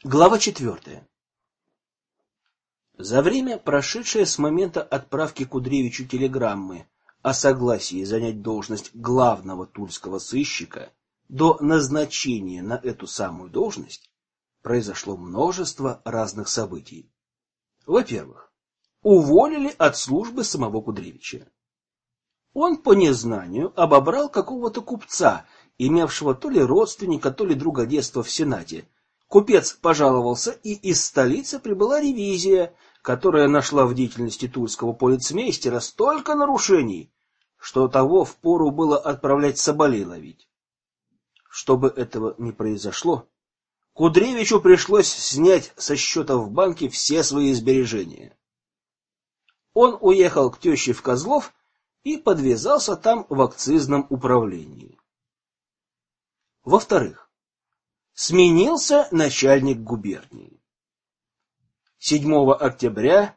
Глава 4. За время, прошедшее с момента отправки Кудревичу телеграммы о согласии занять должность главного тульского сыщика до назначения на эту самую должность, произошло множество разных событий. Во-первых, уволили от службы самого Кудревича. Он по незнанию обобрал какого-то купца, имевшего то ли родственника, то ли друга детства в Сенате. Купец пожаловался, и из столицы прибыла ревизия, которая нашла в деятельности тульского полицмейстера столько нарушений, что того впору было отправлять соболей ловить. Чтобы этого не произошло, Кудревичу пришлось снять со счета в банке все свои сбережения. Он уехал к теще в Козлов и подвязался там в акцизном управлении. Во-вторых, сменился начальник губернии. 7 октября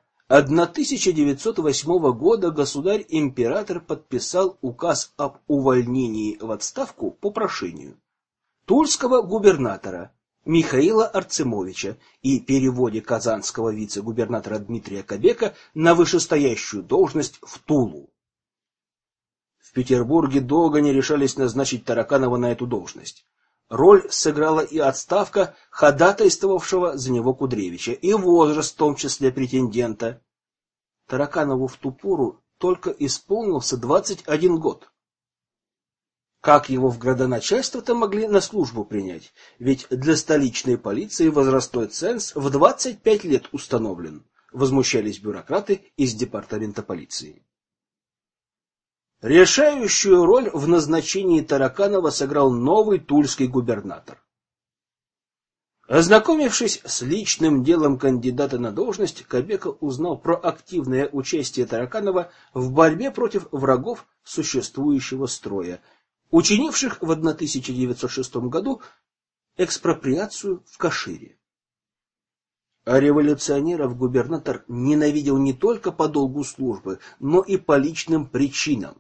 1908 года государь-император подписал указ об увольнении в отставку по прошению тульского губернатора Михаила Арцемовича и переводе казанского вице-губернатора Дмитрия Кобека на вышестоящую должность в Тулу. В Петербурге долго не решались назначить Тараканова на эту должность. Роль сыграла и отставка ходатайствовавшего за него Кудревича, и возраст, в том числе претендента. Тараканову в ту пору только исполнился 21 год. Как его в градоначальство-то могли на службу принять? Ведь для столичной полиции возрастной ценз в 25 лет установлен, возмущались бюрократы из департамента полиции. Решающую роль в назначении Тараканова сыграл новый тульский губернатор. Ознакомившись с личным делом кандидата на должность, Кобека узнал про активное участие Тараканова в борьбе против врагов существующего строя, учинивших в 1906 году экспроприацию в Кашире. А революционеров губернатор ненавидел не только по долгу службы, но и по личным причинам.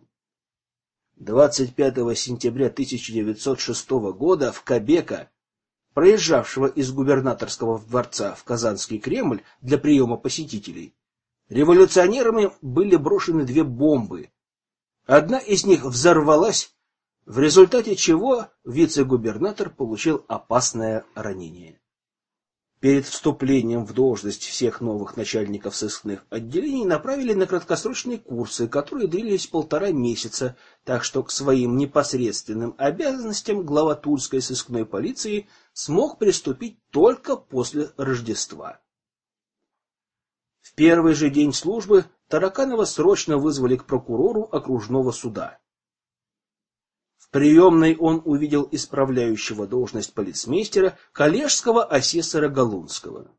25 сентября 1906 года в Кобека, проезжавшего из губернаторского дворца в Казанский Кремль для приема посетителей, революционерами были брошены 2 бомбы. Одна из них взорвалась, в результате чего вице-губернатор получил опасное ранение. Перед вступлением в должность всех новых начальников сыскных отделений направили на краткосрочные курсы, которые длились 1,5 месяца, так что к своим непосредственным обязанностям глава тульской сыскной полиции смог приступить только после Рождества. В первый же день службы Тараканова срочно вызвали к прокурору окружного суда. В приемной он увидел исправляющего должность полицмейстера коллежского асессора Галунского.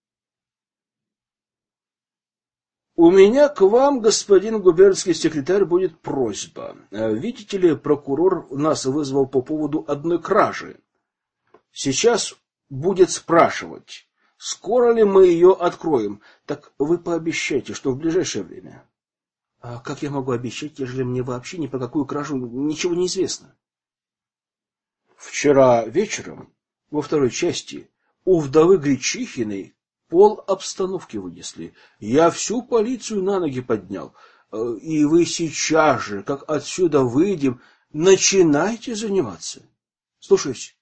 «У меня к вам, господин губернский секретарь, будет просьба. Видите ли, прокурор нас вызвал по поводу одной кражи. Сейчас будет спрашивать, скоро ли мы ее откроем. Так вы пообещайте, что в ближайшее время». А как я могу обещать, ежели мне вообще ни про какую кражу ничего не известно? Вчера вечером, во второй части, у вдовы Гречихиной пол обстановки вынесли. Я всю полицию на ноги поднял. И вы сейчас же, как отсюда выйдем, начинайте заниматься. Слушаюсь.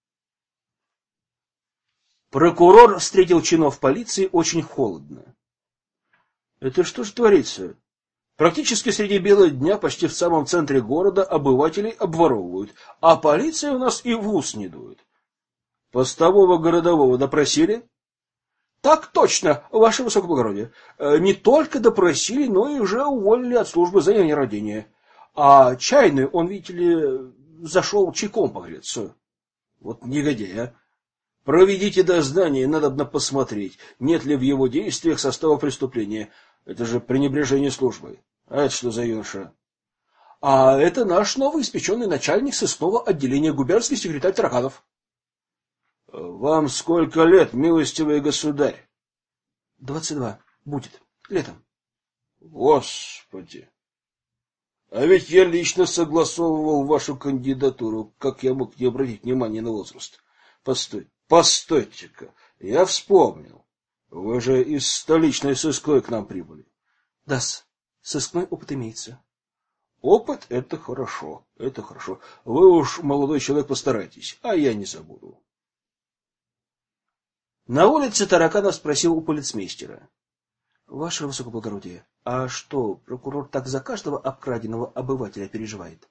Прокурор встретил чинов полиции очень холодно. Это что ж творится? Практически среди бела дня, почти в самом центре города, обывателей обворовывают, а полиция у нас и в ус не дует. Постового городового допросили? Так точно, ваше высокоблагородие. Не только допросили, но и уже уволили от службы за нерадение. А чайный, он, видите ли, зашел чайком погреться. Вот негодяй, а. Проведите дознание, надобно посмотреть, нет ли в его действиях состава преступления. Это же пренебрежение службой. А это что за юноша? А это наш новоиспеченный начальник сыскного отделения, губернский секретарь Тараканов. Вам сколько лет, милостивый государь? 22. Будет. Летом. Господи! А ведь я лично согласовывал вашу кандидатуру. Как я мог не обратить внимания на возраст? Постой. Постойте-ка, я вспомнил. Вы же из столичной сыской к нам прибыли. Да-с, сыскной опыт имеется. Опыт — это хорошо, это хорошо. Вы уж, молодой человек, постарайтесь, а я не забуду. На улице Тараканов спросил у полицмейстера: Ваше высокоблагородие, а что, прокурор так за каждого обкраденного обывателя переживает?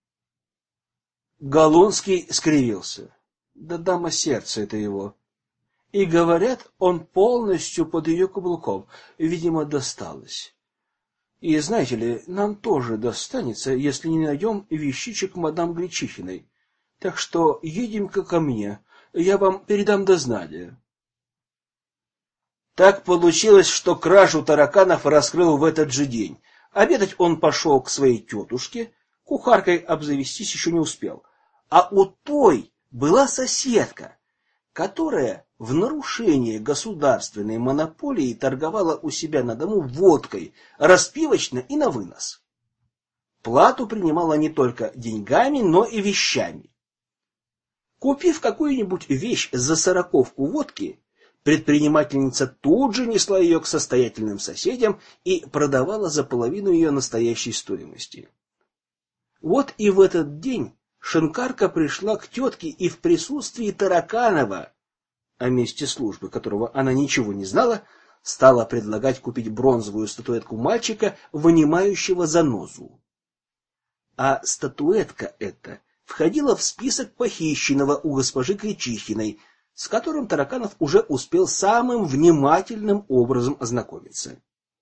Галунский скривился. Да дама сердца это его. И говорят, он полностью под ее каблуком, видимо, досталось. И знаете ли, нам тоже достанется, если не найдем вещичек мадам Гречихиной. Так что едем-ка ко мне, я вам передам дознание. Так получилось, что кражу Тараканов раскрыл в этот же день. Обедать он пошел к своей тетушке, кухаркой обзавестись еще не успел. А у той была соседка, которая в нарушение государственной монополии торговала у себя на дому водкой, распивочно и на вынос. Плату принимала не только деньгами, но и вещами. Купив какую-нибудь вещь за 40 водки, предпринимательница тут же несла ее к состоятельным соседям и продавала за половину ее настоящей стоимости. Вот и в этот день шинкарка пришла к тетке и в присутствии Тараканова, о месте службы которого она ничего не знала, стала предлагать купить бронзовую статуэтку мальчика, вынимающего занозу. А статуэтка эта входила в список похищенного у госпожи Гречихиной, с которым Тараканов уже успел самым внимательным образом ознакомиться.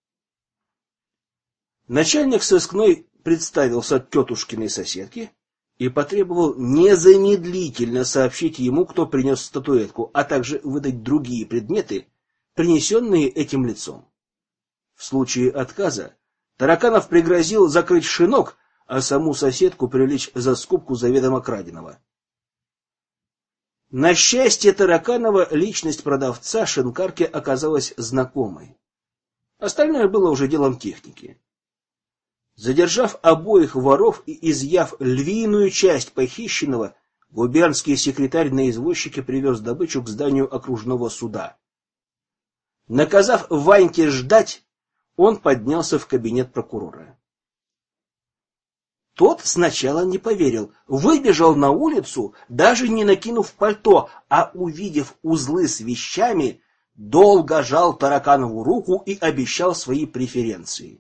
Начальник сыскной представился тетушкиной соседке и потребовал незамедлительно сообщить ему, кто принес статуэтку, а также выдать другие предметы, принесенные этим лицом. В случае отказа Тараканов пригрозил закрыть шинок, а саму соседку привлечь за скупку заведомо краденого. На счастье Тараканова личность продавца шинкарки оказалась знакомой. Остальное было уже делом техники. Задержав обоих воров и изъяв львиную часть похищенного, губернский секретарь на извозчике привез добычу к зданию окружного суда. Наказав Ваньке ждать, он поднялся в кабинет прокурора. Тот сначала не поверил, выбежал на улицу, даже не накинув пальто, а, увидев узлы с вещами, долго жал Тараканову руку и обещал свои преференции.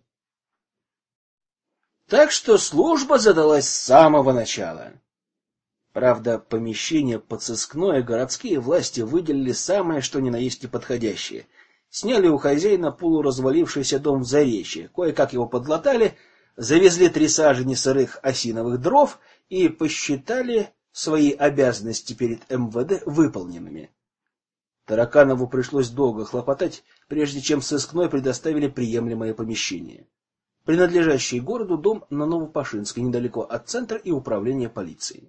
Так что служба задалась с самого начала. Правда, помещение под сыскное городские власти выделили самое что ни на есть неподходящее. Сняли у хозяина полуразвалившийся дом в Заречье, кое-как его подлатали, завезли 3 сажени сырых осиновых дров и посчитали свои обязанности перед МВД выполненными. Тараканову пришлось долго хлопотать, прежде чем сыскной предоставили приемлемое помещение. Принадлежащий городу дом на Новопашинской, недалеко от центра и управления полиции.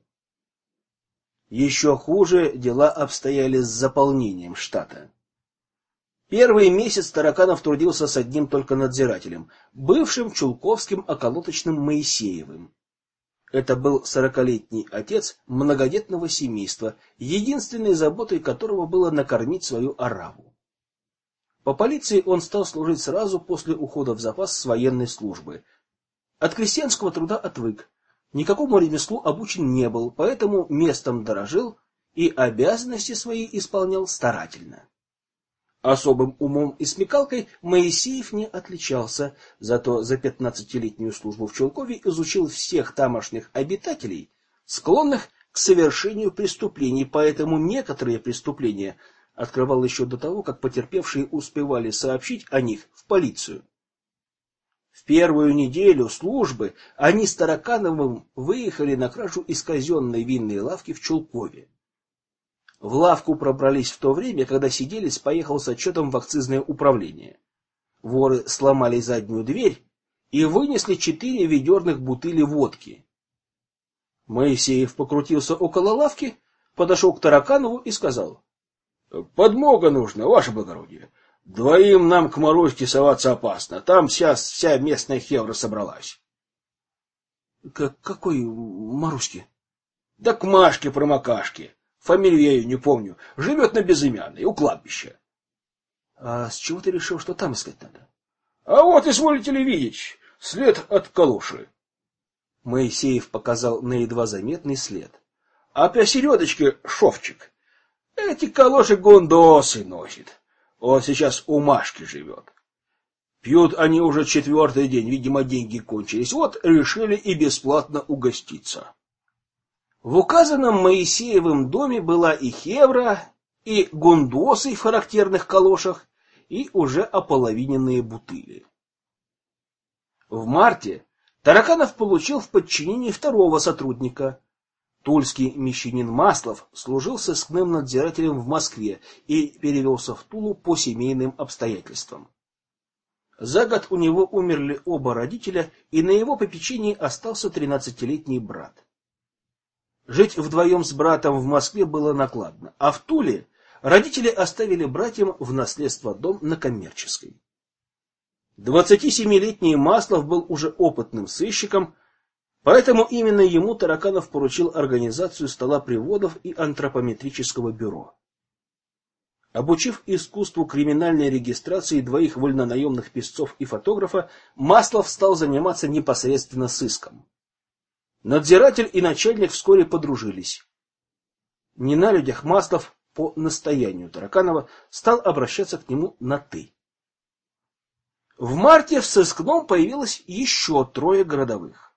Еще хуже дела обстояли с заполнением штата. Первый месяц Тараканов трудился с одним только надзирателем, бывшим чулковским околоточным Моисеевым. Это был 40-летний отец многодетного семейства, единственной заботой которого было накормить свою ораву. По полиции он стал служить сразу после ухода в запас с военной службы. От крестьянского труда отвык, никакому ремеслу обучен не был, поэтому местом дорожил и обязанности свои исполнял старательно. Особым умом и смекалкой Моисеев не отличался, зато за 15-летнюю службу в Чулкове изучил всех тамошних обитателей, склонных к совершению преступлений, поэтому некоторые преступления открывал еще до того, как потерпевшие успевали сообщить о них в полицию. В первую неделю службы они с Таракановым выехали на кражу из казенной винной лавки в Чулкове. В лавку пробрались в то время, когда Сиделец поехал с отчетом в акцизное управление. Воры сломали заднюю дверь и вынесли 4 ведерных бутыли водки. Моисеев покрутился около лавки, подошел к Тараканову и сказал: «Подмога нужна, ваше благородие. 2 нам к Маруське соваться опасно. Там сейчас вся местная хевра собралась». Какой Маруське? Да к Машке-промокашке. Фамилию я ее не помню. Живет на Безымянной, у кладбища. А с чего ты решил, что там искать надо? А вот, изволите ли видеть, след от калоши. Моисеев показал на едва заметный след. А посередочке шовчик. Эти калоши гундосы носит. Он сейчас у Машки живет. Пьют они уже 4-й день, видимо, деньги кончились. Вот решили и бесплатно угоститься. В указанном Моисеевым доме была и хевра, и гундосы в характерных калошах, и уже ополовиненные бутыли. В марте Тараканов получил в подчинении второго сотрудника. Тульский мещанин Маслов служил сыскным надзирателем в Москве и перевелся в Тулу по семейным обстоятельствам. За год у него умерли оба родителя, и на его попечении остался 13-летний брат. Жить вдвоем с братом в Москве было накладно, а в Туле родители оставили братьям в наследство дом на Коммерческой. 27-летний Маслов был уже опытным сыщиком, поэтому именно ему Тараканов поручил организацию стола приводов и антропометрического бюро. Обучив искусству криминальной регистрации двоих вольнонаемных писцов и фотографа, Маслов стал заниматься непосредственно сыском. Надзиратель и начальник вскоре подружились. Не на людях Маслов по настоянию Тараканова стал обращаться к нему на «ты». В марте в сыскном появилось еще 3 городовых.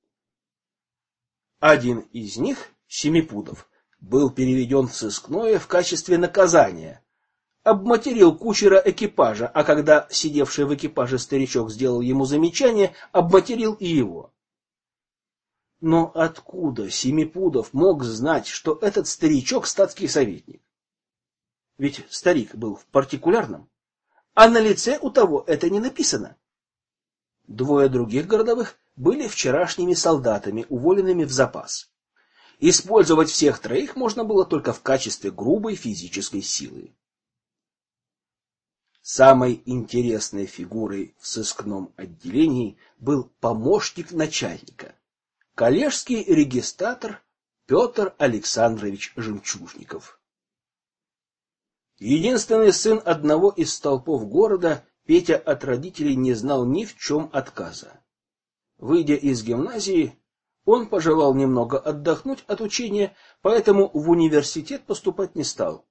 Один из них, Семипудов, был переведен в сыскное в качестве наказания. Обматерил кучера экипажа, а когда сидевший в экипаже старичок сделал ему замечание, обматерил и его. Но откуда Семипудов мог знать, что этот старичок статский советник? Ведь старик был в партикулярном, а на лице у того это не написано. 2 других городовых были вчерашними солдатами, уволенными в запас. Использовать всех 3 можно было только в качестве грубой физической силы. Самой интересной фигурой в сыскном отделении был помощник начальника, коллежский регистратор Петр Александрович Жемчужников. Единственный сын одного из столпов города, Петя от родителей не знал ни в чем отказа. Выйдя из гимназии, он пожелал немного отдохнуть от учения, поэтому в университет поступать не стал.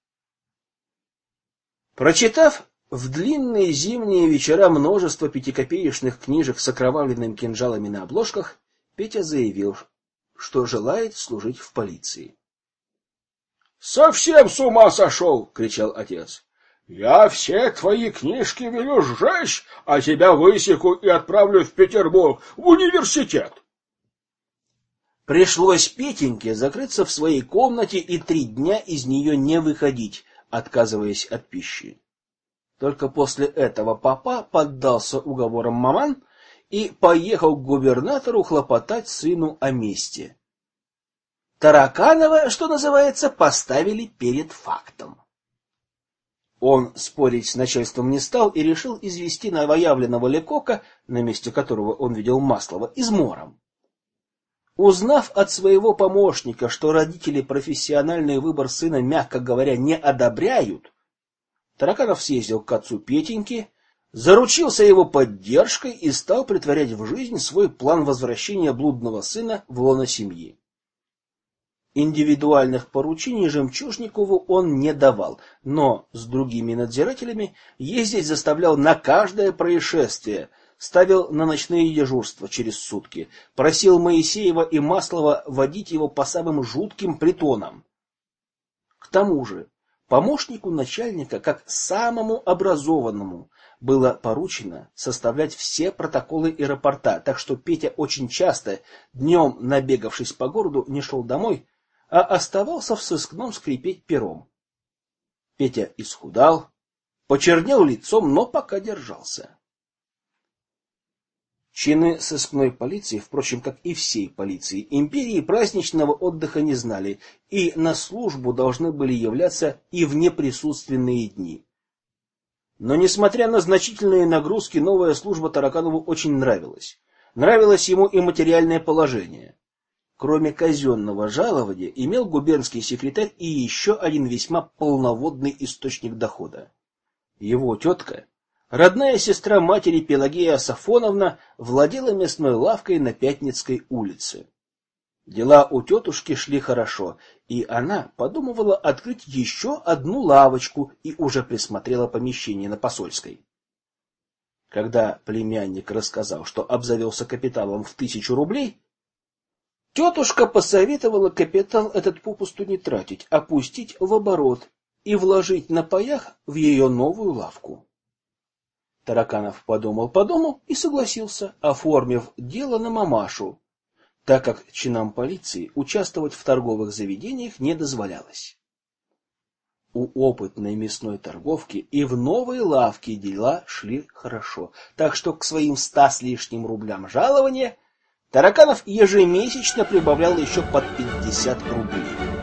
Прочитав в длинные зимние вечера множество пятикопеечных книжек с окровавленными кинжалами на обложках, Петя заявил, что желает служить в полиции. «Совсем с ума сошел!» — кричал отец. «Я все твои книжки велю сжечь, а тебя высеку и отправлю в Петербург, в университет!» Пришлось Петеньке закрыться в своей комнате и 3 дня из нее не выходить, отказываясь от пищи. Только после этого папа поддался уговорам маман и поехал к губернатору хлопотать сыну о мести. Тараканова, что называется, поставили перед фактом. Он спорить с начальством не стал и решил извести новоявленного Лекока, на месте которого он видел Маслова, измором. Узнав от своего помощника, что родители профессиональный выбор сына, мягко говоря, не одобряют, Тараканов съездил к отцу Петеньки, заручился его поддержкой и стал претворять в жизнь свой план возвращения блудного сына в лоно семьи. Индивидуальных поручений Жемчужникову он не давал, но с другими надзирателями ездить заставлял на каждое происшествие, ставил на ночные дежурства через сутки, просил Моисеева и Маслова водить его по самым жутким притонам. К тому же помощнику начальника, как самому образованному, было поручено составлять все протоколы и рапорта, так что Петя очень часто, днем набегавшись по городу, не шел домой, а оставался в сыскном скрипеть пером. Петя исхудал, почернел лицом, но пока держался. Чины сыскной полиции, впрочем, как и всей полиции империи, праздничного отдыха не знали и на службу должны были являться и в неприсутственные дни. Но, несмотря на значительные нагрузки, новая служба Тараканову очень нравилась. Нравилось ему и материальное положение. Кроме казенного жалования, имел губернский секретарь и еще один весьма полноводный источник дохода. Его тетка, родная сестра матери Пелагея Сафоновна, владела мясной лавкой на Пятницкой улице. Дела у тетушки шли хорошо, и она подумывала открыть еще одну лавочку и уже присмотрела помещение на Посольской. Когда племянник рассказал, что обзавелся капиталом в 1000 рублей, тетушка посоветовала капитал этот попусту не тратить, а пустить в оборот и вложить на паях в ее новую лавку. Тараканов подумал и согласился, оформив дело на мамашу, так как чинам полиции участвовать в торговых заведениях не дозволялось. У опытной мясной торговки и в новой лавке дела шли хорошо, так что к своим 100 с лишним рублям жалования Тараканов ежемесячно прибавлял еще под 50 рублей.